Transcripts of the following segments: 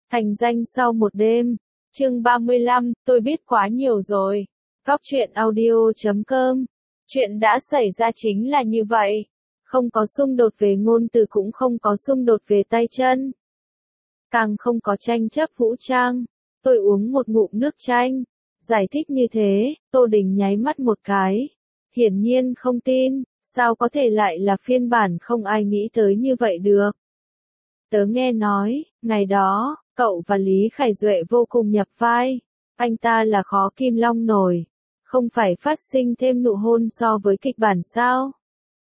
Thành danh sau một đêm. Chương 35, tôi biết quá nhiều rồi. Góc truyện audio.com. Chuyện đã xảy ra chính là như vậy. Không có xung đột về ngôn từ, cũng không có xung đột về tay chân. Càng không có tranh chấp vũ trang. Tôi uống một ngụm nước chanh. Giải thích như thế, Tô Đình nháy mắt một cái. Hiển nhiên không tin, sao có thể lại là phiên bản không ai nghĩ tới như vậy được. Tớ nghe nói, ngày đó, cậu và Lý Khải Duệ vô cùng nhập vai. Anh ta là khó kim long nổi. Không phải phát sinh thêm nụ hôn so với kịch bản sao?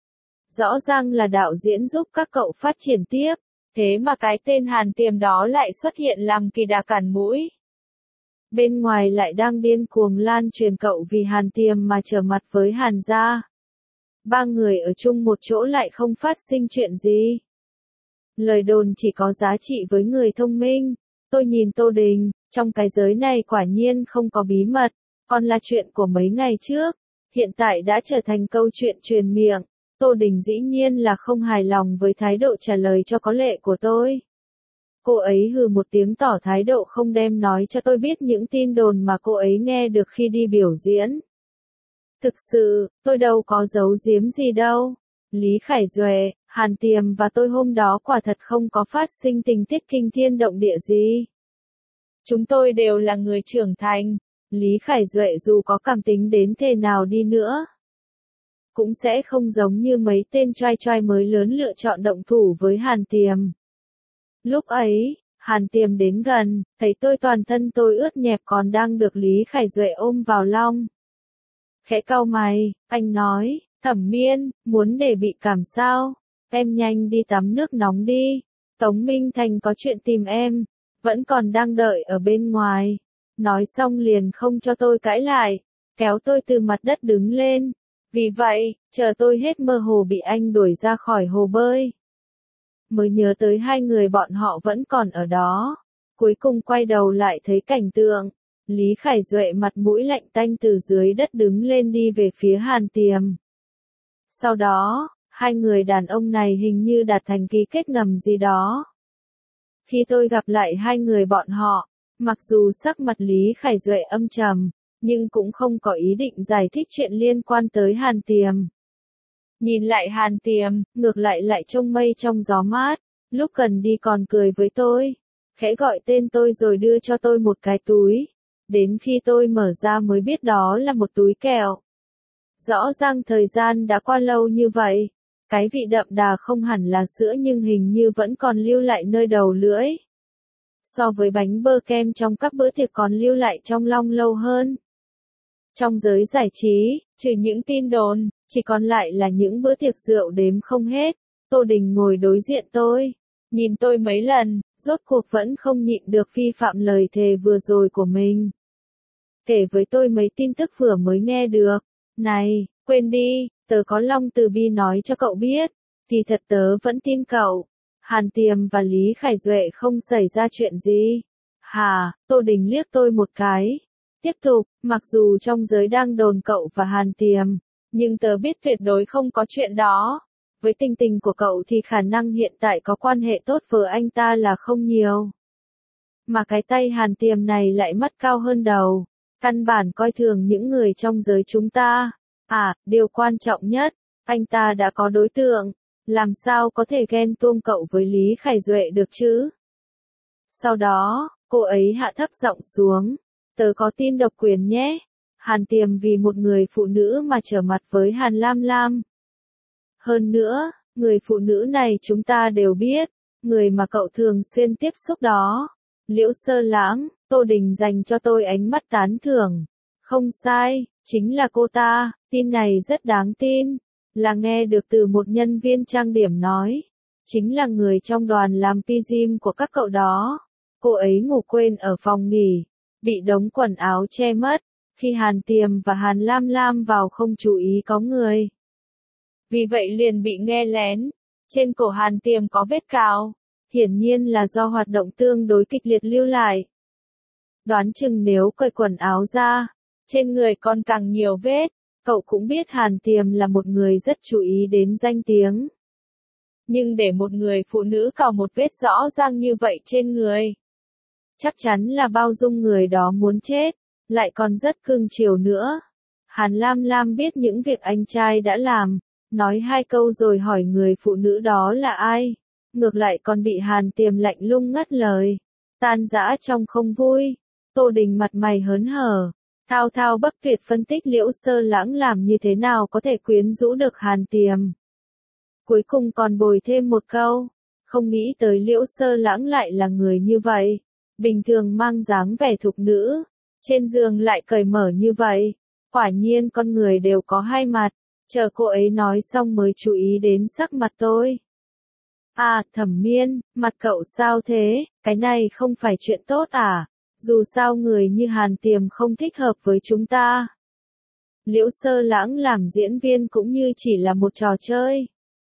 Rõ ràng là đạo diễn giúp các cậu phát triển tiếp. Thế mà cái tên Hàn Tiềm đó lại xuất hiện làm kỳ đà cản mũi. Bên ngoài lại đang điên cuồng lan truyền cậu vì Hàn Tiềm mà trở mặt với Hàn gia. Ba người ở chung một chỗ lại không phát sinh chuyện gì. Lời đồn chỉ có giá trị với người thông minh. Tôi nhìn Tô Đình, trong cái giới này quả nhiên không có bí mật, còn là chuyện của mấy ngày trước, hiện tại đã trở thành câu chuyện truyền miệng. Tô Đình dĩ nhiên là không hài lòng với thái độ trả lời cho có lệ của tôi. Cô ấy hừ một tiếng tỏ thái độ không đem nói cho tôi biết những tin đồn mà cô ấy nghe được khi đi biểu diễn. Thực sự, tôi đâu có giấu giếm gì đâu. Lý Khải Duệ, Hàn Tiềm và tôi hôm đó quả thật không có phát sinh tình tiết kinh thiên động địa gì. Chúng tôi đều là người trưởng thành. Lý Khải Duệ dù có cảm tính đến thế nào đi nữa, cũng sẽ không giống như mấy tên trai trai mới lớn lựa chọn động thủ với Hàn Tiềm. Lúc ấy, Hàn Tiềm đến gần, thấy tôi toàn thân tôi ướt nhẹp còn đang được Lý Khải Duệ ôm vào lòng. Khẽ cau mày, anh nói, Thẩm Miên, muốn để bị cảm sao? Em nhanh đi tắm nước nóng đi. Tống Minh Thành có chuyện tìm em, vẫn còn đang đợi ở bên ngoài. Nói xong liền không cho tôi cãi lại, kéo tôi từ mặt đất đứng lên. Vì vậy, chờ tôi hết mơ hồ bị anh đuổi ra khỏi hồ bơi, mới nhớ tới hai người bọn họ vẫn còn ở đó. Cuối cùng quay đầu lại thấy cảnh tượng. Lý Khải Duệ mặt mũi lạnh tanh từ dưới đất đứng lên đi về phía Hàn Tiềm. Sau đó, hai người đàn ông này hình như đạt thành ký kết ngầm gì đó. Khi tôi gặp lại hai người bọn họ, mặc dù sắc mặt Lý Khải Duệ âm trầm, nhưng cũng không có ý định giải thích chuyện liên quan tới Hàn Tiềm. Nhìn lại Hàn Tiềm, ngược lại trông mây trong gió mát, lúc cần đi còn cười với tôi, khẽ gọi tên tôi rồi đưa cho tôi một cái túi. Đến khi tôi mở ra mới biết đó là một túi kẹo. Rõ ràng thời gian đã qua lâu như vậy, cái vị đậm đà không hẳn là sữa nhưng hình như vẫn còn lưu lại nơi đầu lưỡi. So với bánh bơ kem trong các bữa tiệc còn lưu lại trong long lâu hơn. Trong giới giải trí, trừ những tin đồn, chỉ còn lại là những bữa tiệc rượu đếm không hết. Tô Đình ngồi đối diện tôi, nhìn tôi mấy lần, rốt cuộc vẫn không nhịn được vi phạm lời thề vừa rồi của mình. Kể với tôi mấy tin tức vừa mới nghe được. Này, quên đi, tớ có Long Từ Bi nói cho cậu biết, thì thật tớ vẫn tin cậu. Hàn Tiềm và Lý Khải Duệ không xảy ra chuyện gì. Hà, Tô Đình liếc tôi một cái. Tiếp tục, mặc dù trong giới đang đồn cậu và Hàn Tiềm, nhưng tớ biết tuyệt đối không có chuyện đó. Với tình tình của cậu thì khả năng hiện tại có quan hệ tốt với anh ta là không nhiều. Mà cái tay Hàn Tiềm này lại mắt cao hơn đầu. Căn bản coi thường những người trong giới chúng ta. À, điều quan trọng nhất, anh ta đã có đối tượng. Làm sao có thể ghen tuông cậu với Lý Khải Duệ được chứ? Sau đó, cô ấy hạ thấp giọng xuống. Tớ có tin độc quyền nhé. Hàn Tiềm vì một người phụ nữ mà trở mặt với Hàn Lam Lam. Hơn nữa, người phụ nữ này chúng ta đều biết. Người mà cậu thường xuyên tiếp xúc đó. Liễu Sơ Lãng. Tô Đình dành cho tôi ánh mắt tán thưởng. Không sai, chính là cô ta. Tin này rất đáng tin. Là nghe được từ một nhân viên trang điểm nói. Chính là người trong đoàn làm PGM của các cậu đó. Cô ấy ngủ quên ở phòng nghỉ, bị đống quần áo che mất. Khi Hàn Tiềm và Hàn Lam Lam vào không chú ý có người. Vì vậy liền bị nghe lén. Trên cổ Hàn Tiềm có vết cào. Hiển nhiên là do hoạt động tương đối kịch liệt lưu lại. Đoán chừng nếu cởi quần áo ra, trên người còn càng nhiều vết. Cậu cũng biết Hàn Tiềm là một người rất chú ý đến danh tiếng. Nhưng để một người phụ nữ cào một vết rõ ràng như vậy trên người, chắc chắn là bao dung người đó muốn chết, lại còn rất cưng chiều nữa. Hàn Lam Lam biết những việc anh trai đã làm, nói 2 câu rồi hỏi người phụ nữ đó là ai, ngược lại còn bị Hàn Tiềm lạnh lùng ngắt lời, tan rã trong không vui. Tô Đình mặt mày hớn hở, thao thao bất tuyệt phân tích Liễu Sơ Lãng làm như thế nào có thể quyến rũ được Hàn Tiềm. Cuối cùng còn bồi thêm một câu, không nghĩ tới Liễu Sơ Lãng lại là người như vậy, bình thường mang dáng vẻ thục nữ, trên giường lại cởi mở như vậy, quả nhiên con người đều có 2 mặt. Chờ cô ấy nói xong mới chú ý đến sắc mặt tôi. À, Thẩm Miên, mặt cậu sao thế, cái này không phải chuyện tốt à, dù sao người như Hàn Tiềm không thích hợp với chúng ta. Liễu Sơ Lãng làm diễn viên cũng như chỉ là một trò chơi.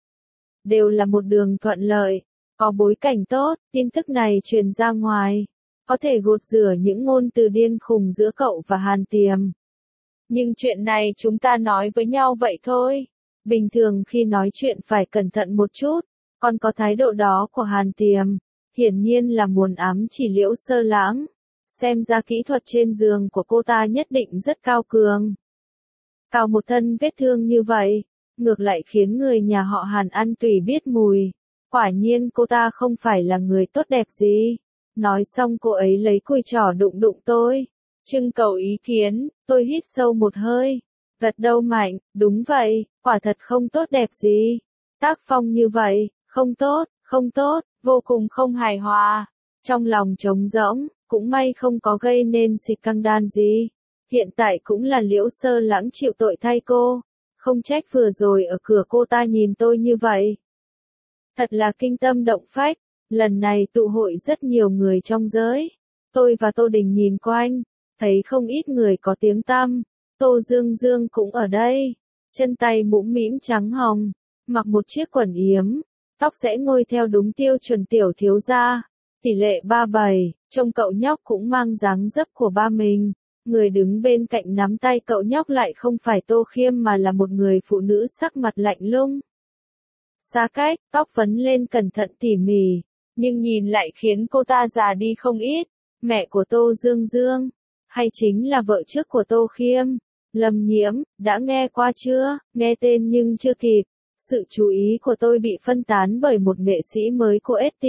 Đều là một đường thuận lợi, có bối cảnh tốt, tin tức này truyền ra ngoài, có thể gột rửa những ngôn từ điên khùng giữa cậu và Hàn Tiềm. Nhưng chuyện này chúng ta nói với nhau vậy thôi. Bình thường khi nói chuyện phải cẩn thận một chút, còn có thái độ đó của Hàn Tiềm, hiển nhiên là muốn ám chỉ Liễu Sơ Lãng. Xem ra kỹ thuật trên giường của cô ta nhất định rất cao cường. Cào một thân vết thương như vậy, ngược lại khiến người nhà họ Hàn ăn tùy biết mùi. Quả nhiên cô ta không phải là người tốt đẹp gì. Nói xong cô ấy lấy cùi trỏ đụng đụng tôi. Trưng cầu ý kiến, tôi hít sâu một hơi, gật đầu mạnh, đúng vậy, quả thật không tốt đẹp gì. Tác phong như vậy, không tốt, vô cùng không hài hòa. Trong lòng trống rỗng, cũng may không có gây nên xịt căng đan gì. Hiện tại cũng là Liễu Sơ Lãng chịu tội thay cô, không trách vừa rồi ở cửa cô ta nhìn tôi như vậy. Thật là kinh tâm động phách, lần này tụ hội rất nhiều người trong giới. Tôi và Tô Đình nhìn quanh, thấy không ít người có tiếng tăm, Tô Dương Dương cũng ở đây, chân tay mũm mĩm trắng hồng, mặc một chiếc quần yếm, tóc sẽ ngôi theo đúng tiêu chuẩn tiểu thiếu gia, tỷ lệ 37, trông cậu nhóc cũng mang dáng dấp của ba mình, người đứng bên cạnh nắm tay cậu nhóc lại không phải Tô Khiêm mà là một người phụ nữ sắc mặt lạnh lùng. Xa cách, tóc vấn lên cẩn thận tỉ mỉ, nhưng nhìn lại khiến cô ta già đi không ít, mẹ của Tô Dương Dương. Hay chính là vợ trước của Tô Khiêm, Lâm Nhiễm, đã nghe qua chưa, nghe tên nhưng chưa kịp. Sự chú ý của tôi bị phân tán bởi một nghệ sĩ mới của ST.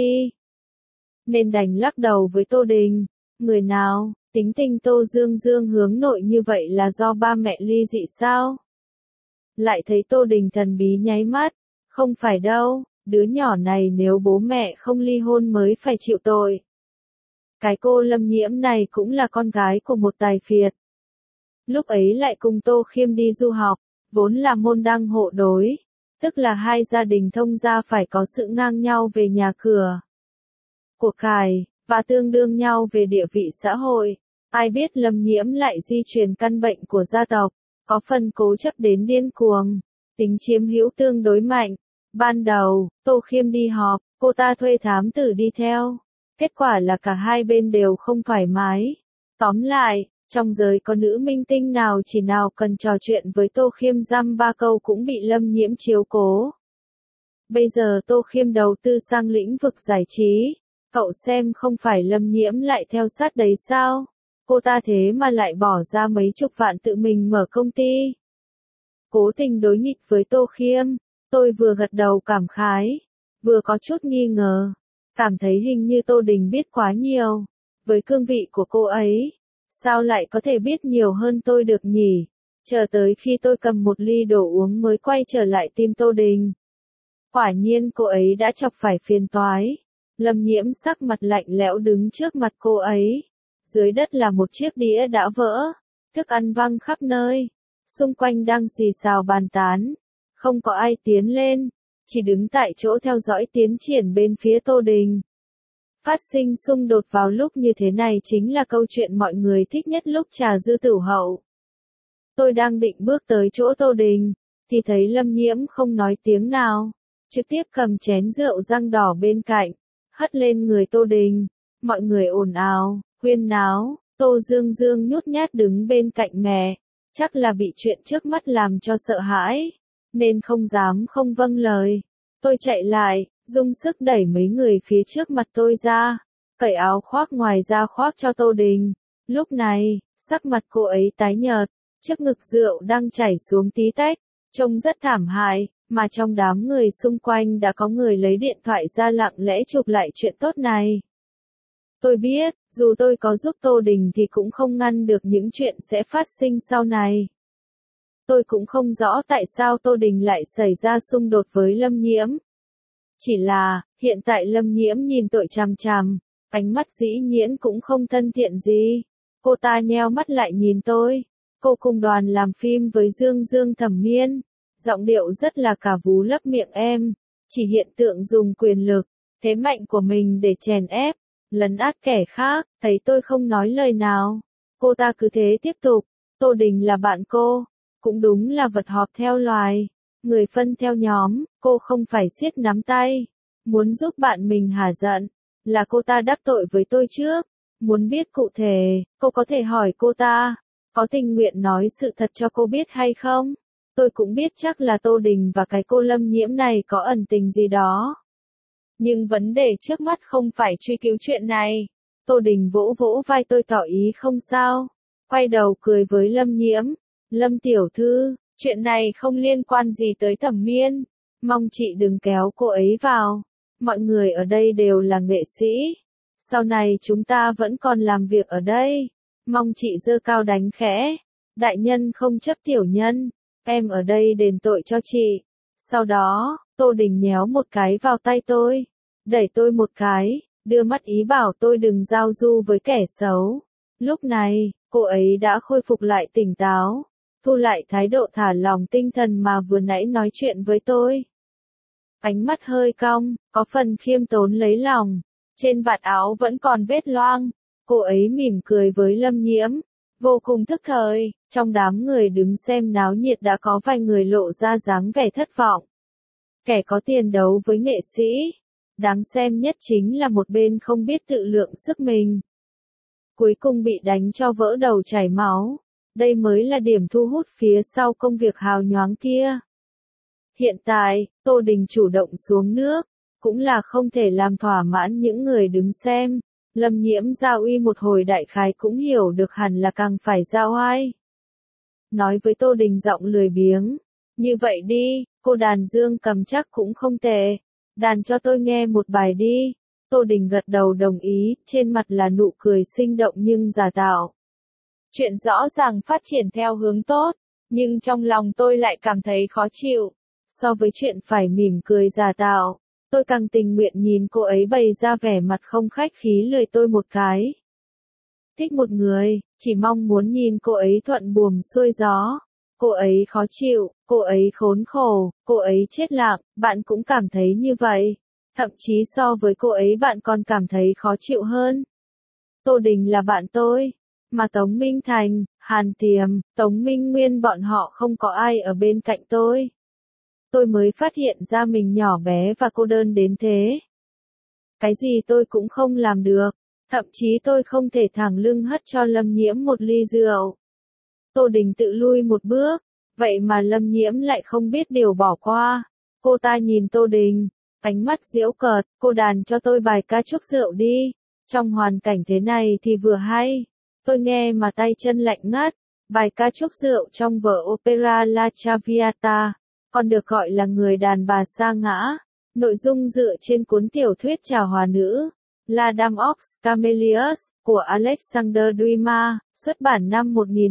Nên đành lắc đầu với Tô Đình, người nào, tính tình Tô Dương Dương hướng nội như vậy là do ba mẹ ly dị sao? Lại thấy Tô Đình thần bí nháy mắt, không phải đâu, đứa nhỏ này nếu bố mẹ không ly hôn mới phải chịu tội. Cái cô Lâm Nhiễm này cũng là con gái của một tài phiệt. Lúc ấy lại cùng Tô Khiêm đi du học, vốn là môn đăng hộ đối, tức là hai gia đình thông gia phải có sự ngang nhau về nhà cửa, của cải, và tương đương nhau về địa vị xã hội. Ai biết Lâm Nhiễm lại di truyền căn bệnh của gia tộc, có phần cố chấp đến điên cuồng, tính chiếm hữu tương đối mạnh. Ban đầu, Tô Khiêm đi họp, cô ta thuê thám tử đi theo. Kết quả là cả hai bên đều không thoải mái. Tóm lại, trong giới có nữ minh tinh nào chỉ nào cần trò chuyện với Tô Khiêm dăm ba câu cũng bị Lâm Nhiễm chiếu cố. Bây giờ Tô Khiêm đầu tư sang lĩnh vực giải trí. Cậu xem không phải Lâm Nhiễm lại theo sát đấy sao? Cô ta thế mà lại bỏ ra mấy chục vạn tự mình mở công ty. Cố tình đối nghịch với Tô Khiêm. Tôi vừa gật đầu cảm khái, vừa có chút nghi ngờ. Cảm thấy hình như Tô Đình biết quá nhiều. Với cương vị của cô ấy, sao lại có thể biết nhiều hơn tôi được nhỉ? Chờ tới khi tôi cầm một ly đồ uống mới quay trở lại tìm Tô Đình. Quả nhiên cô ấy đã chọc phải phiền toái. Lâm Nhiễm sắc mặt lạnh lẽo đứng trước mặt cô ấy. Dưới đất là một chiếc đĩa đã vỡ, thức ăn văng khắp nơi. Xung quanh đang xì xào bàn tán. Không có ai tiến lên, chỉ đứng tại chỗ theo dõi tiến triển bên phía Tô Đình. Phát sinh xung đột vào lúc như thế này chính là câu chuyện mọi người thích nhất lúc trà dư tửu hậu. Tôi đang định bước tới chỗ Tô Đình, thì thấy Lâm Nhiễm không nói tiếng nào, trực tiếp cầm chén rượu răng đỏ bên cạnh, hất lên người Tô Đình. Mọi người ồn ào, huyên náo, Tô Dương Dương nhút nhát đứng bên cạnh mẹ, chắc là bị chuyện trước mắt làm cho sợ hãi, nên không dám không vâng lời. Tôi chạy lại, dùng sức đẩy mấy người phía trước mặt tôi ra, cởi áo khoác ngoài ra khoác cho Tô Đình. Lúc này, sắc mặt cô ấy tái nhợt, trước ngực rượu đang chảy xuống tí tách, trông rất thảm hại, mà trong đám người xung quanh đã có người lấy điện thoại ra lặng lẽ chụp lại chuyện tốt này. Tôi biết, dù tôi có giúp Tô Đình thì cũng không ngăn được những chuyện sẽ phát sinh sau này. Tôi cũng không rõ tại sao Tô Đình lại xảy ra xung đột với Lâm Nhiễm. Chỉ là, hiện tại Lâm Nhiễm nhìn tôi chằm chằm, ánh mắt dĩ nhiên cũng không thân thiện gì. Cô ta nheo mắt lại nhìn tôi. Cô cùng đoàn làm phim với Dương Thẩm Miên. Giọng điệu rất là cả vú lấp miệng em. Chỉ hiện tượng dùng quyền lực, thế mạnh của mình để chèn ép, lấn át kẻ khác. Thấy tôi không nói lời nào, cô ta cứ thế tiếp tục. Tô Đình là bạn cô, cũng đúng là vật họp theo loài, người phân theo nhóm. Cô không phải siết nắm tay, muốn giúp bạn mình hả giận. Là cô ta đắc tội với tôi trước. Muốn biết cụ thể, cô có thể hỏi cô ta. Có tình nguyện nói sự thật cho cô biết hay không? Tôi cũng biết chắc là Tô Đình và cái cô Lâm Nhiễm này có ẩn tình gì đó. Nhưng vấn đề trước mắt không phải truy cứu chuyện này. Tô Đình vỗ vỗ vai tôi tỏ ý không sao. Quay đầu cười với Lâm Nhiễm. Lâm tiểu thư, chuyện này không liên quan gì tới Thẩm Miên. Mong chị đừng kéo cô ấy vào. Mọi người ở đây đều là nghệ sĩ. Sau này chúng ta vẫn còn làm việc ở đây. Mong chị giơ cao đánh khẽ. Đại nhân không chấp tiểu nhân. Em ở đây đền tội cho chị. Sau đó, Tô Đình nhéo một cái vào tay tôi. Đẩy tôi một cái, đưa mắt ý bảo tôi đừng giao du với kẻ xấu. Lúc này, cô ấy đã khôi phục lại tỉnh táo. Thu lại thái độ thả lỏng tinh thần mà vừa nãy nói chuyện với tôi. Ánh mắt hơi cong, có phần khiêm tốn lấy lòng. Trên vạt áo vẫn còn vết loang. Cô ấy mỉm cười với Lâm Nhiễm. Vô cùng thức thời, trong đám người đứng xem náo nhiệt đã có vài người lộ ra dáng vẻ thất vọng. Kẻ có tiền đấu với nghệ sĩ. Đáng xem nhất chính là một bên không biết tự lượng sức mình. Cuối cùng bị đánh cho vỡ đầu chảy máu. Đây mới là điểm thu hút phía sau công việc hào nhoáng kia. Hiện tại, Tô Đình chủ động xuống nước, cũng là không thể làm thỏa mãn những người đứng xem. Lâm Nhiễm giao uy một hồi đại khái cũng hiểu được hẳn là càng phải giao oai. Nói với Tô Đình giọng lười biếng. Như vậy đi, cô đàn dương cầm chắc cũng không tệ. Đàn cho tôi nghe một bài đi. Tô Đình gật đầu đồng ý, trên mặt là nụ cười sinh động nhưng giả tạo. Chuyện rõ ràng phát triển theo hướng tốt, nhưng trong lòng tôi lại cảm thấy khó chịu. So với chuyện phải mỉm cười giả tạo, tôi càng tình nguyện nhìn cô ấy bày ra vẻ mặt không khách khí lười tôi một cái. Thích một người, chỉ mong muốn nhìn cô ấy thuận buồm xuôi gió. Cô ấy khó chịu, cô ấy khốn khổ, cô ấy chết lặng, bạn cũng cảm thấy như vậy. Thậm chí so với cô ấy bạn còn cảm thấy khó chịu hơn. Tô Đình là bạn tôi, mà Tống Minh Thành, Hàn Tiềm, Tống Minh Nguyên bọn họ không có ai ở bên cạnh tôi. Tôi mới phát hiện ra mình nhỏ bé và cô đơn đến thế. Cái gì tôi cũng không làm được, thậm chí tôi không thể thẳng lưng hất cho Lâm Nhiễm một ly rượu. Tô Đình tự lui một bước, vậy mà Lâm Nhiễm lại không biết điều bỏ qua. Cô ta nhìn Tô Đình, ánh mắt giễu cợt, cô đàn cho tôi bài ca chúc rượu đi. Trong hoàn cảnh thế này thì vừa hay. Tôi nghe mà tay chân lạnh ngắt. Bài ca chúc rượu trong vở opera La Traviata, còn được gọi là Người đàn bà sa ngã. Nội dung dựa trên cuốn tiểu thuyết Trào Hòa Nữ, La Dame aux Camélias, của Alexander Dumas, xuất bản năm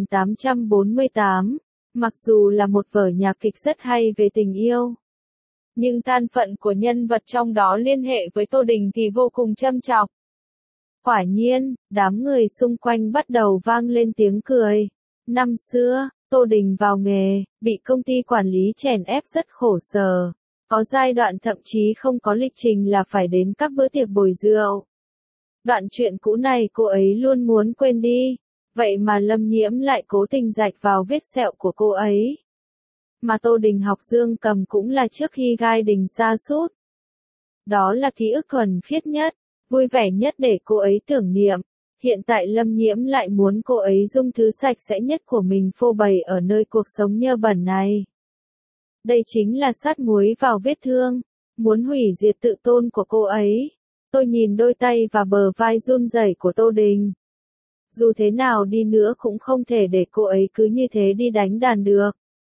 1848. Mặc dù là một vở nhạc kịch rất hay về tình yêu, nhưng thân phận của nhân vật trong đó liên hệ với Tô Đình thì vô cùng châm chọc. Quả nhiên, đám người xung quanh bắt đầu vang lên tiếng cười. Năm xưa, Tô Đình vào nghề, bị công ty quản lý chèn ép rất khổ sở. Có giai đoạn thậm chí không có lịch trình là phải đến các bữa tiệc bồi rượu. Đoạn chuyện cũ này cô ấy luôn muốn quên đi. Vậy mà Lâm Nhiễm lại cố tình rạch vào vết sẹo của cô ấy. Mà Tô Đình học dương cầm cũng là trước khi gai đình sa sút. Đó là ký ức thuần khiết nhất, vui vẻ nhất để cô ấy tưởng niệm. Hiện tại Lâm Nhiễm lại muốn cô ấy dung thứ sạch sẽ nhất của mình phô bày ở nơi cuộc sống nhơ bẩn này. Đây chính là sát muối vào vết thương, muốn hủy diệt tự tôn của cô ấy. Tôi nhìn đôi tay và bờ vai run rẩy của Tô Đình. Dù thế nào đi nữa cũng không thể để cô ấy cứ như thế đi đánh đàn được.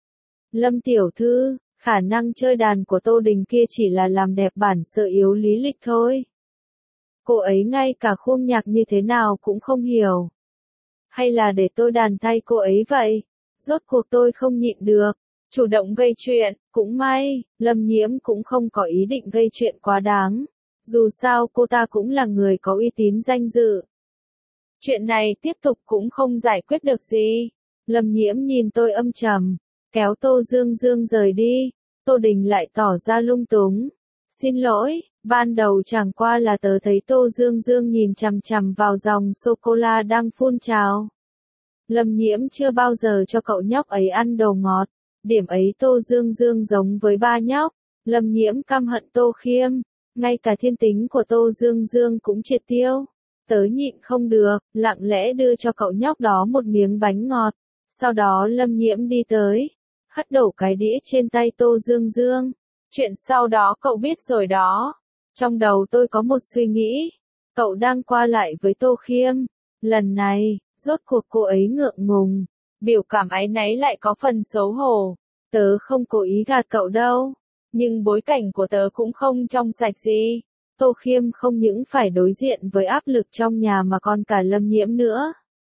Lâm tiểu thư, khả năng chơi đàn của Tô Đình kia chỉ là làm đẹp bản色yếu lý lịch thôi. Cô ấy ngay cả khuôn nhạc như thế nào cũng không hiểu. Hay là để tôi đàn thay cô ấy vậy? Rốt cuộc tôi không nhịn được. Chủ động gây chuyện, cũng may, Lâm Nhiễm cũng không có ý định gây chuyện quá đáng. Dù sao cô ta cũng là người có uy tín danh dự. Chuyện này tiếp tục cũng không giải quyết được gì. Lâm Nhiễm nhìn tôi âm trầm, kéo Tô Dương Dương rời đi. Tô Đình lại tỏ ra lung túng. Xin lỗi, ban đầu chẳng qua là tớ thấy Tô Dương Dương nhìn chằm chằm vào dòng sô-cô-la đang phun trào. Lâm Nhiễm chưa bao giờ cho cậu nhóc ấy ăn đồ ngọt. Điểm ấy Tô Dương Dương giống với ba nhóc. Lâm Nhiễm căm hận Tô Khiêm. Ngay cả thiên tính của Tô Dương Dương cũng triệt tiêu. Tớ nhịn không được, lặng lẽ đưa cho cậu nhóc đó một miếng bánh ngọt. Sau đó Lâm Nhiễm đi tới, hất đổ cái đĩa trên tay Tô Dương Dương. Chuyện sau đó cậu biết rồi đó. Trong đầu tôi có một suy nghĩ. Cậu đang qua lại với Tô Khiêm. Lần này, rốt cuộc cô ấy ngượng ngùng. Biểu cảm áy náy lại có phần xấu hổ. Tớ không cố ý gạt cậu đâu. Nhưng bối cảnh của tớ cũng không trong sạch gì. Tô Khiêm không những phải đối diện với áp lực trong nhà mà còn cả Lâm Nhiễm nữa.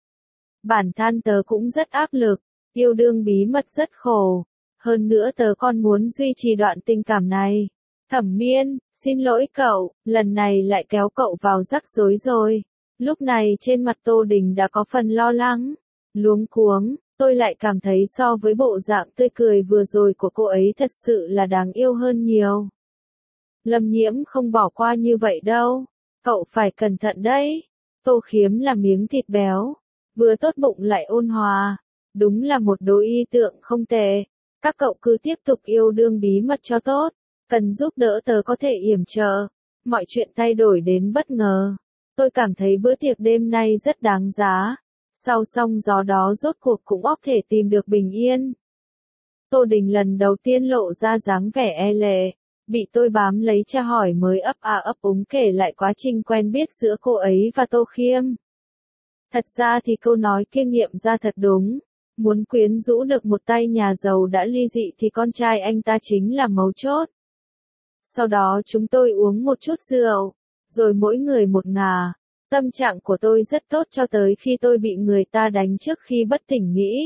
Bản thân tớ cũng rất áp lực, yêu đương bí mật rất khổ. Hơn nữa tớ còn muốn duy trì đoạn tình cảm này. Thẩm Miên, xin lỗi cậu, lần này lại kéo cậu vào rắc rối rồi. Lúc này trên mặt Tô Đình đã có phần lo lắng, luống cuống. Tôi lại cảm thấy so với bộ dạng tươi cười vừa rồi của cô ấy thật sự là đáng yêu hơn nhiều. Lâm Nhiễm không bỏ qua như vậy đâu. Cậu phải cẩn thận đấy. Tô Khiêm là miếng thịt béo. Vừa tốt bụng lại ôn hòa. Đúng là một đối ý tượng không tệ. Các cậu cứ tiếp tục yêu đương bí mật cho tốt. Cần giúp đỡ tớ có thể yểm trợ. Mọi chuyện thay đổi đến bất ngờ. Tôi cảm thấy bữa tiệc đêm nay rất đáng giá. Sau sóng gió đó rốt cuộc cũng có thể tìm được bình yên. Tô Đình lần đầu tiên lộ ra dáng vẻ e lệ. Bị tôi bám lấy tra hỏi mới ấp a ấp úng kể lại quá trình quen biết giữa cô ấy và Tô Khiêm. Thật ra thì câu nói kia nghiệm ra thật đúng. Muốn quyến rũ được một tay nhà giàu đã ly dị thì con trai anh ta chính là mấu chốt. Sau đó chúng tôi uống một chút rượu, rồi mỗi người một ngả. Tâm trạng của tôi rất tốt cho tới khi tôi bị người ta đánh trước khi bất tỉnh nghĩ.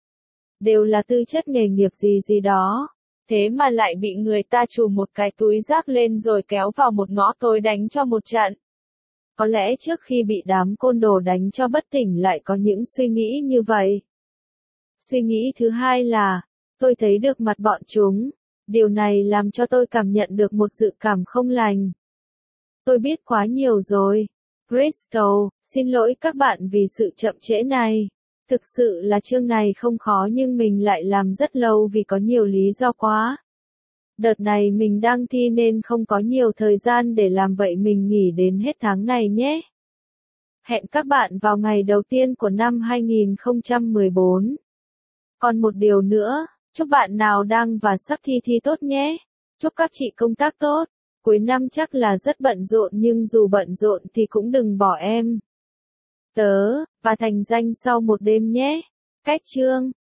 Đều là tư chất nghề nghiệp gì gì đó. Thế mà lại bị người ta chùm một cái túi rác lên rồi kéo vào một ngõ tối đánh cho một trận. Có lẽ trước khi bị đám côn đồ đánh cho bất tỉnh lại có những suy nghĩ như vậy. Suy nghĩ thứ hai là, tôi thấy được mặt bọn chúng. Điều này làm cho tôi cảm nhận được một dự cảm không lành. Tôi biết quá nhiều rồi. Bristol, xin lỗi các bạn vì sự chậm trễ này. Thực sự là chương này không khó nhưng mình lại làm rất lâu vì có nhiều lý do quá. Đợt này mình đang thi nên không có nhiều thời gian để làm vậy mình nghỉ đến hết tháng này nhé. Hẹn các bạn vào ngày đầu tiên của năm 2014. Còn một điều nữa, chúc bạn nào đang và sắp thi tốt nhé. Chúc các chị công tác tốt. Cuối năm chắc là rất bận rộn nhưng dù bận rộn thì cũng đừng bỏ em. Tớ, và thành danh sau một đêm nhé. Cách chương.